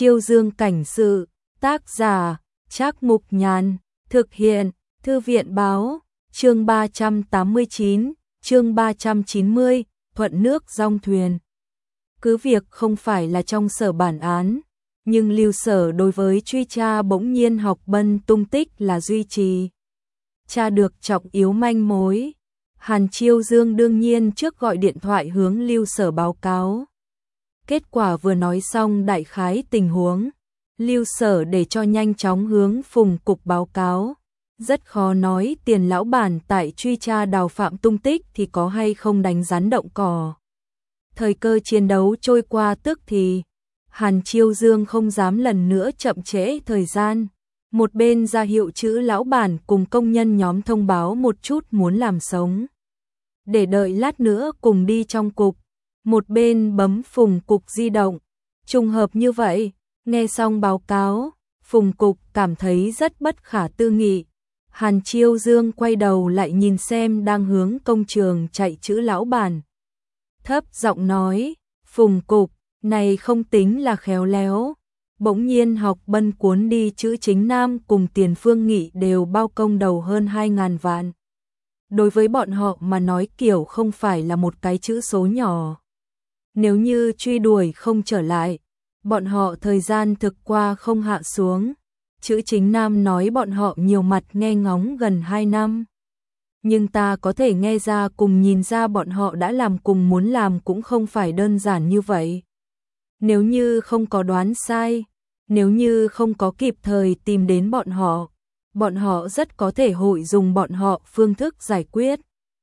Chiêu Dương cảnh sự, tác giả, Trác Mục Nhàn, thực hiện, Thư viện báo, chương 389, chương 390, thuận nước dong thuyền. Cứ việc không phải là trong sở bản án, nhưng Lưu Sở đối với truy tra Bỗng Nhiên Học Bân tung tích là duy trì. Tra được trọng yếu manh mối, Hàn Chiêu Dương đương nhiên trước gọi điện thoại hướng Lưu Sở báo cáo. Kết quả vừa nói xong đại khái tình huống, Lưu Sở để cho nhanh chóng hướng Phùng cục báo cáo. Rất khó nói Tiền lão bản tại truy tra Đào Phạm tung tích thì có hay không đánh rắn động cỏ. Thời cơ chiến đấu trôi qua tức thì, Hàn Chiêu Dương không dám lần nữa chậm trễ thời gian. Một bên ra hiệu chữ lão bản cùng công nhân nhóm thông báo một chút muốn làm sống, để đợi lát nữa cùng đi trong cục. Một bên bấm Phùng cục di động. Trùng hợp như vậy, nghe xong báo cáo, Phùng cục cảm thấy rất bất khả tư nghị. Hàn Chiêu Dương quay đầu lại nhìn xem đang hướng công trường chạy chữ lão bản. Thấp giọng nói, Phùng cục, này không tính là khéo léo. Bỗng Nhiên Học Bân cuốn đi chữ Chính Nam cùng Tiền Phương Nghị đều bao công đầu hơn 2.000 vạn. Đối với bọn họ mà nói kiểu không phải là một cái chữ số nhỏ. Nếu như truy đuổi không trở lại, bọn họ thời gian thực qua không hạ xuống. Chữ Chính Nam nói bọn họ nhiều mặt nghe ngóng gần 2 năm. Nhưng ta có thể nghe ra cùng nhìn ra bọn họ đã làm cùng muốn làm cũng không phải đơn giản như vậy. Nếu như không có đoán sai, nếu như không có kịp thời tìm đến bọn họ rất có thể hội dùng bọn họ phương thức giải quyết.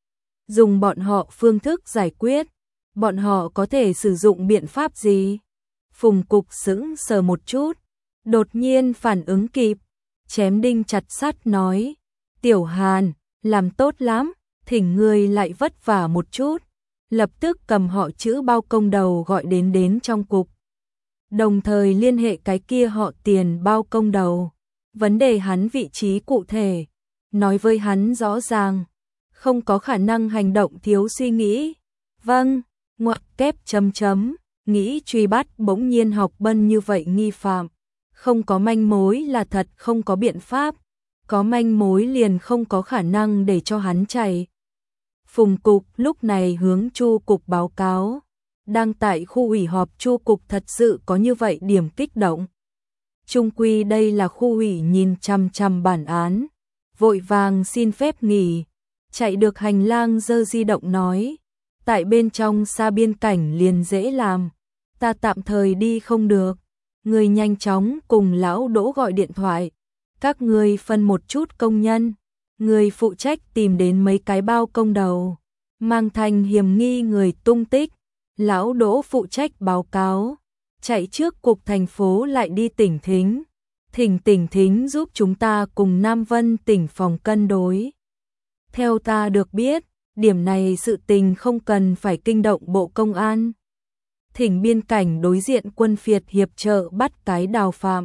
Dùng bọn họ phương thức giải quyết, bọn họ có thể sử dụng biện pháp gì? Phùng cục sững sờ một chút, đột nhiên phản ứng kịp, chém đinh chặt sắt nói, Tiểu Hàn, làm tốt lắm, thỉnh ngươi lại vất vả một chút. Lập tức cầm họ chữ bao công đầu gọi đến trong cục. Đồng thời liên hệ cái kia họ Tiền bao công đầu. Vấn đề hắn vị trí cụ thể, nói với hắn rõ ràng, không có khả năng hành động thiếu suy nghĩ. Vâng, ngoặc kép chấm chấm, nghĩ truy bắt Bỗng Nhiên Học Bân như vậy nghi phạm. Không có manh mối là thật không có biện pháp, có manh mối liền không có khả năng để cho hắn chạy. Phùng cục lúc này hướng Chu cục báo cáo. Đang tại khu ủy họp Chu cục thật sự có như vậy điểm kích động. Trung quy đây là khu ủy nhìn chằm chằm bản án, vội vàng xin phép nghỉ, chạy được hành lang giơ di động nói, tại bên trong xa biên cảnh liền dễ làm, ta tạm thời đi không được, người nhanh chóng cùng lão Đỗ gọi điện thoại, các người phân một chút công nhân, người phụ trách tìm đến mấy cái bao công đầu, mang thành hiểm nghi người tung tích, lão Đỗ phụ trách báo cáo. Chạy trước cục thành phố lại đi tỉnh Thính. Thỉnh tỉnh Thính giúp chúng ta cùng Nam Vân tỉnh phòng cân đối. Theo ta được biết, điểm này sự tình không cần phải kinh động Bộ Công an. Thỉnh biên cảnh đối diện quân phiệt hiệp trợ bắt cái Đào Phạm.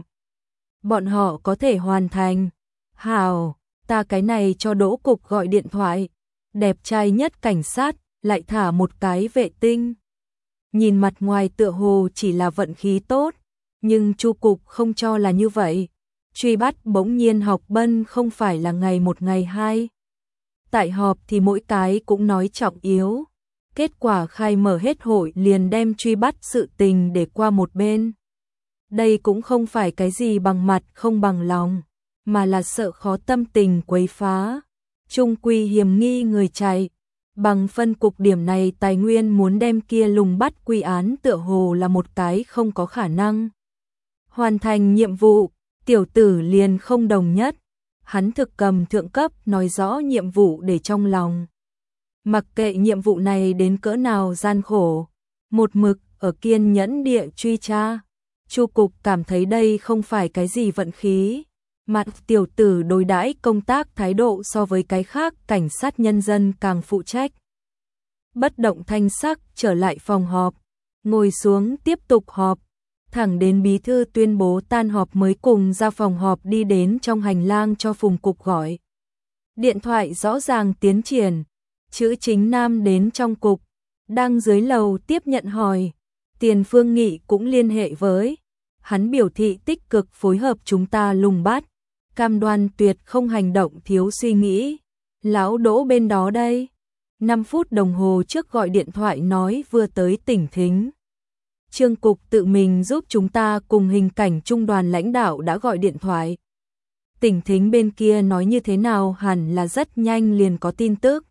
Bọn họ có thể hoàn thành. Hảo, ta cái này cho Đỗ cục gọi điện thoại. Đẹp trai nhất cảnh sát, lại thả một cái vệ tinh. Nhìn mặt ngoài tựa hồ chỉ là vận khí tốt, nhưng Chu cục không cho là như vậy. Truy bắt Bỗng Nhiên Học Bân không phải là ngày một ngày hai. Tại họp thì mỗi cái cũng nói trọng yếu. Kết quả khai mở hết hội liền đem truy bắt sự tình để qua một bên. Đây cũng không phải cái gì bằng mặt không bằng lòng, mà là sợ khó tâm tình quấy phá. Trung quy hiểm nghi người chạy. Bằng phân cục điểm này tài nguyên muốn đem kia lùng bắt quy án tựa hồ là một cái không có khả năng. Hoàn thành nhiệm vụ, tiểu tử liền không đồng nhất. Hắn thực cầm thượng cấp nói rõ nhiệm vụ để trong lòng. Mặc kệ nhiệm vụ này đến cỡ nào gian khổ, một mực ở kiên nhẫn địa truy tra. Chu cục cảm thấy đây không phải cái gì vận khí. Mặt tiểu tử đối đãi công tác thái độ so với cái khác cảnh sát nhân dân càng phụ trách. Bất động thanh sắc trở lại phòng họp, ngồi xuống tiếp tục họp, thẳng đến bí thư tuyên bố tan họp mới cùng ra phòng họp đi đến trong hành lang cho Phùng cục gọi. Điện thoại rõ ràng tiến triển, chữ Chính Nam đến trong cục, đang dưới lầu tiếp nhận hỏi, Tiền Phương Nghị cũng liên hệ với Hắn biểu thị tích cực phối hợp chúng ta lùng bắt, cam đoan tuyệt không hành động thiếu suy nghĩ. Lão Đỗ bên đó đây. 5 phút đồng hồ trước gọi điện thoại nói vừa tới tỉnh Thính. Trương Cục tự mình giúp chúng ta cùng hình cảnh trung đoàn lãnh đạo đã gọi điện thoại. Tỉnh Thính bên kia nói như thế nào hẳn là rất nhanh liền có tin tức.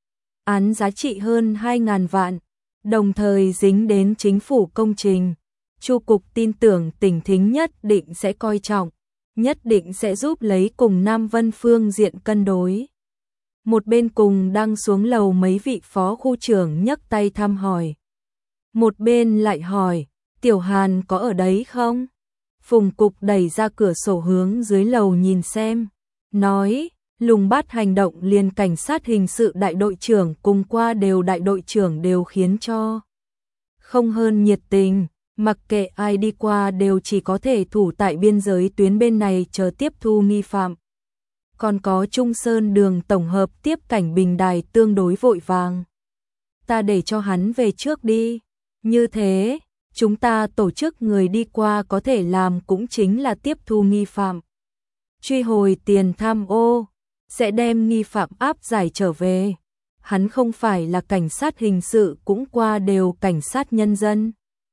Án giá trị hơn 2.000 vạn, đồng thời dính đến chính phủ công trình. Chu Cục tin tưởng tỉnh Thính nhất định sẽ coi trọng, nhất định sẽ giúp lấy cùng Nam Vân phương diện cân đối. Một bên cùng đang xuống lầu mấy vị phó khu trưởng nhấc tay thăm hỏi. Một bên lại hỏi, Tiểu Hàn có ở đấy không? Phùng Cục đẩy ra cửa sổ hướng dưới lầu nhìn xem, nói, lùng bắt hành động liền cảnh sát hình sự đại đội trưởng cùng qua đều đại đội trưởng đều khiến cho không hơn nhiệt tình, mặc kệ ai đi qua đều chỉ có thể thủ tại biên giới tuyến bên này chờ tiếp thu nghi phạm. Còn có Trung Sơn đường tổng hợp tiếp cảnh Bình Đài tương đối vội vàng. Ta để cho hắn về trước đi. Như thế, chúng ta tổ chức người đi qua có thể làm cũng chính là tiếp thu nghi phạm. Truy hồi tiền tham ô, sẽ đem nghi phạm áp giải trở về. Hắn không phải là cảnh sát hình sự cũng qua đều cảnh sát nhân dân.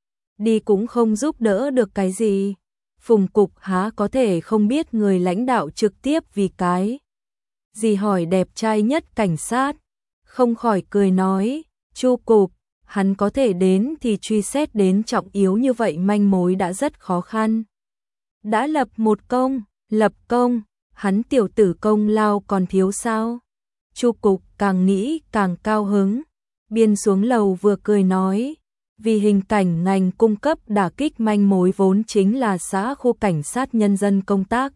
Đi cũng không giúp đỡ được cái gì. Phùng Cục há có thể không biết người lãnh đạo trực tiếp vì cái gì hỏi đẹp trai nhất cảnh sát. Không khỏi cười nói, Chu Cục, hắn có thể đến thì truy xét đến trọng yếu như vậy manh mối đã rất khó khăn. Đã lập một công, lập công, hắn tiểu tử công lao còn thiếu sao? Chu Cục càng nghĩ càng cao hứng, biên xuống lầu vừa cười nói, vì hình cảnh ngành cung cấp đả kích manh mối vốn chính là xã khu cảnh sát nhân dân công tác.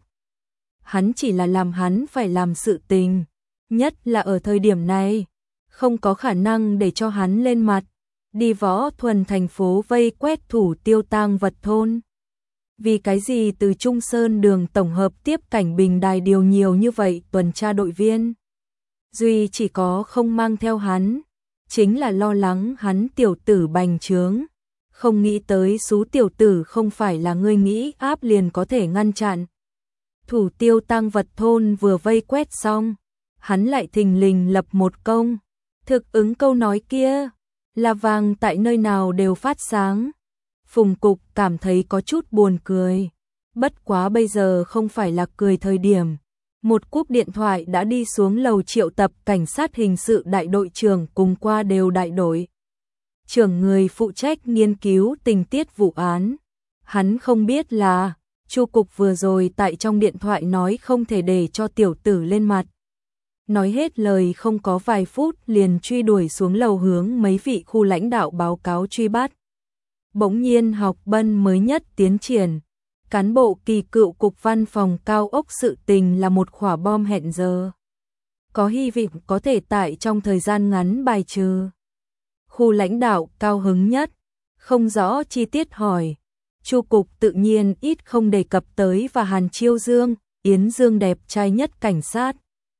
Hắn chỉ là làm hắn phải làm sự tình, nhất là ở thời điểm này, không có khả năng để cho hắn lên mặt, đi Võ Thuần thành phố vây quét thủ tiêu tang vật thôn. Vì cái gì từ Trung Sơn đường tổng hợp tiếp cảnh Bình Đài điều nhiều như vậy tuần tra đội viên? Duy chỉ có không mang theo hắn, chính là lo lắng hắn tiểu tử bành trướng, không nghĩ tới số tiểu tử không phải là ngươi nghĩ áp liền có thể ngăn chặn. Thủ tiêu tang vật thôn vừa vây quét xong, hắn lại thình lình lập một công, thực ứng câu nói kia, là vàng tại nơi nào đều phát sáng. Phùng Cục cảm thấy có chút buồn cười, bất quá bây giờ không phải là cười thời điểm. Một cúp điện thoại đã đi xuống lầu triệu tập cảnh sát hình sự đại đội trưởng cùng qua đều đại đội trưởng người phụ trách nghiên cứu tình tiết vụ án. Hắn không biết là Chu Cục vừa rồi tại trong điện thoại nói không thể để cho tiểu tử lên mặt. Nói hết lời không có vài phút liền truy đuổi xuống lầu hướng mấy vị khu lãnh đạo báo cáo truy bắt. Bỗng nhiên học bân mới nhất tiến triển. Cán bộ kỳ cựu cục văn phòng cao ốc sự tình là một quả bom hẹn giờ. Có hy vọng có thể tại trong thời gian ngắn bài trừ. Khu lãnh đạo cao hứng nhất, không rõ chi tiết hỏi. Chu Cục tự nhiên ít không đề cập tới và Hàn Chiêu Dương, Yến Dương đẹp trai nhất cảnh sát.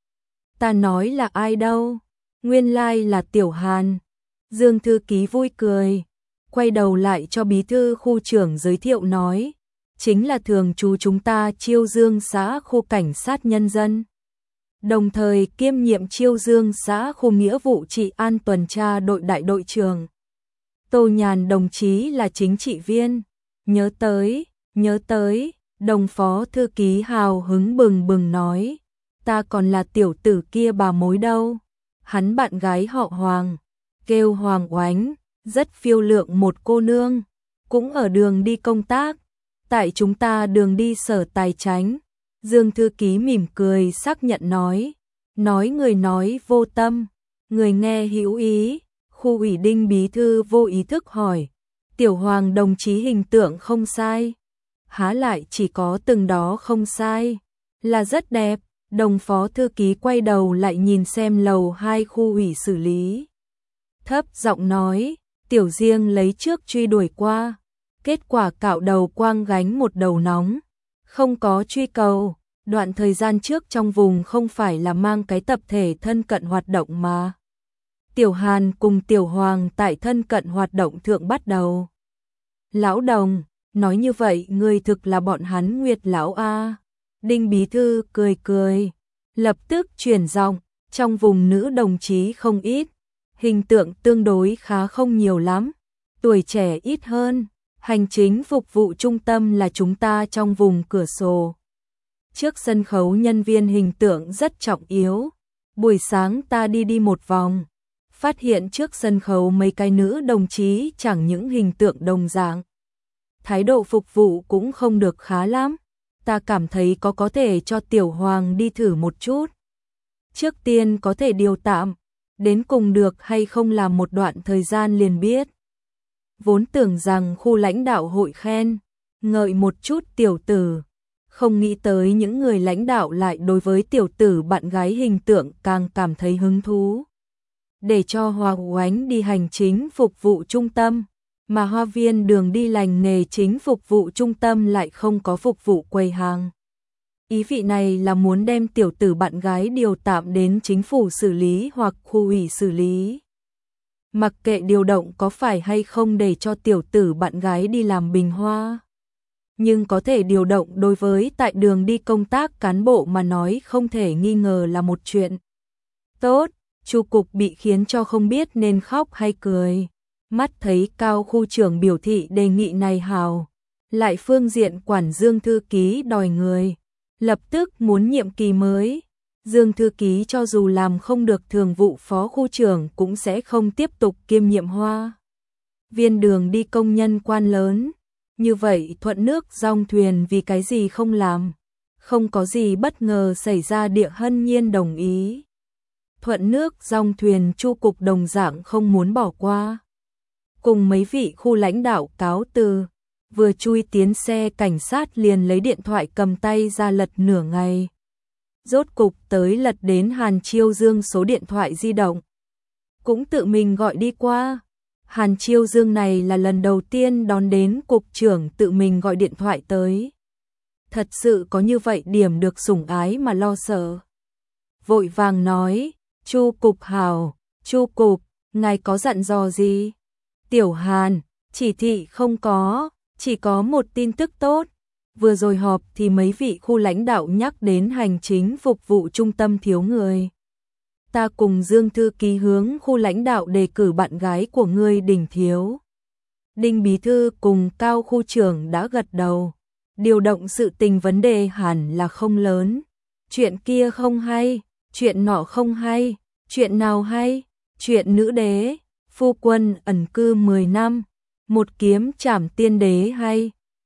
Ta nói là ai đâu, nguyên lai là Tiểu Hàn. Dương thư ký vui cười, quay đầu lại cho bí thư khu trưởng giới thiệu nói. Chính là thường trú chúng ta Chiêu Dương xã khu cảnh sát nhân dân. Đồng thời kiêm nhiệm Chiêu Dương xã khu nghĩa vụ trị an tuần tra đội đại đội trưởng. Tô Nhàn đồng chí là chính trị viên. Nhớ tới, đồng phó thư ký hào hứng bừng bừng nói. Ta còn là tiểu tử kia bà mối đâu. Hắn bạn gái họ Hoàng, kêu Hoàng Oánh, rất phiêu lượng một cô nương. Cũng ở đường đi công tác. Tại chúng ta đường đi sở tài chánh. Dương thư ký mỉm cười xác nhận nói người nói vô tâm, người nghe hữu ý. Khu ủy Đinh bí thư vô ý thức hỏi, Tiểu Hoàng đồng chí hình tượng không sai, há lại chỉ có từng đó không sai, là rất đẹp. Đồng phó thư ký quay đầu lại nhìn xem lầu 2 khu ủy xử lý, thấp giọng nói, Tiểu Riêng lấy trước truy đuổi qua, kết quả cạo đầu quang gánh một đầu nóng, không có truy cầu. Đoạn thời gian trước trong vùng không phải là mang cái tập thể thân cận hoạt động mà. Tiểu Hàn cùng Tiểu Hoàng tại thân cận hoạt động thượng bắt đầu. Lão Đồng, nói như vậy ngươi thực là bọn hắn Nguyệt lão a. Đinh bí thư cười cười, lập tức chuyển giọng, trong vùng nữ đồng chí không ít, hình tượng tương đối khá không nhiều lắm, tuổi trẻ ít hơn, hành chính phục vụ trung tâm là chúng ta trong vùng cửa sổ. Trước sân khấu nhân viên hình tượng rất trọng yếu, buổi sáng ta đi một vòng, phát hiện trước sân khấu mấy cái nữ đồng chí chẳng những hình tượng đồng dạng, thái độ phục vụ cũng không được khá lắm, ta cảm thấy có thể cho Tiểu Hoàng đi thử một chút. Trước tiên có thể điều tạm, đến cùng được hay không làm một đoạn thời gian liền biết. Vốn tưởng rằng khu lãnh đạo hội khen, ngợi một chút tiểu tử, không nghĩ tới những người lãnh đạo lại đối với tiểu tử bạn gái hình tượng càng cảm thấy hứng thú. Để cho Hoa Oánh đi hành chính phục vụ trung tâm, mà Hoa Viên Đường đi lành nghề chính phục vụ trung tâm lại không có phục vụ quầy hàng. Ý vị này là muốn đem tiểu tử bạn gái điều tạm đến chính phủ xử lý hoặc khu ủy xử lý. Mặc kệ điều động có phải hay không để cho tiểu tử bạn gái đi làm bình hoa. Nhưng có thể điều động đối với tại đường đi công tác cán bộ mà nói không thể nghi ngờ là một chuyện tốt. Chu cục bị khiến cho không biết nên khóc hay cười. Mắt thấy Cao khu trưởng biểu thị đề nghị này hào. Lại phương diện quản Dương thư ký đòi người. Lập tức muốn nhiệm kỳ mới. Dương thư ký cho dù làm không được thường vụ phó khu trưởng cũng sẽ không tiếp tục kiêm nhiệm Hoa Viên Đường đi công nhân quan lớn. Như vậy thuận nước dong thuyền vì cái gì không làm. Không có gì bất ngờ xảy ra Địa Hân nhiên đồng ý. Thuận nước dong thuyền Chu cục đồng dạng không muốn bỏ qua. Cùng mấy vị khu lãnh đạo cáo từ, vừa chui tiến xe cảnh sát liền lấy điện thoại cầm tay ra lật nửa ngày. Rốt cục tới lật đến Hàn Chiêu Dương số điện thoại di động. Cũng tự mình gọi đi qua. Hàn Chiêu Dương này là lần đầu tiên đón đến cục trưởng tự mình gọi điện thoại tới. Thật sự có như vậy điểm được sủng ái mà lo sợ. Vội vàng nói, Chu cục hào, Chu cục, ngài có dặn dò gì? Tiểu Hàn, chỉ thị không có, chỉ có một tin tức tốt. Vừa rồi họp thì mấy vị khu lãnh đạo nhắc đến hành chính phục vụ trung tâm thiếu người. Ta cùng Dương thư ký hướng khu lãnh đạo đề cử bạn gái của ngươi Đinh Thiếu. Đinh bí thư cùng Cao khu trưởng đã gật đầu. Điều động sự tình vấn đề hẳn là không lớn. Chuyện kia không hay, chuyện nọ không hay, chuyện nào hay? Chuyện nữ đế, phu quân ẩn cư 10 năm, một kiếm trảm tiên đế hay?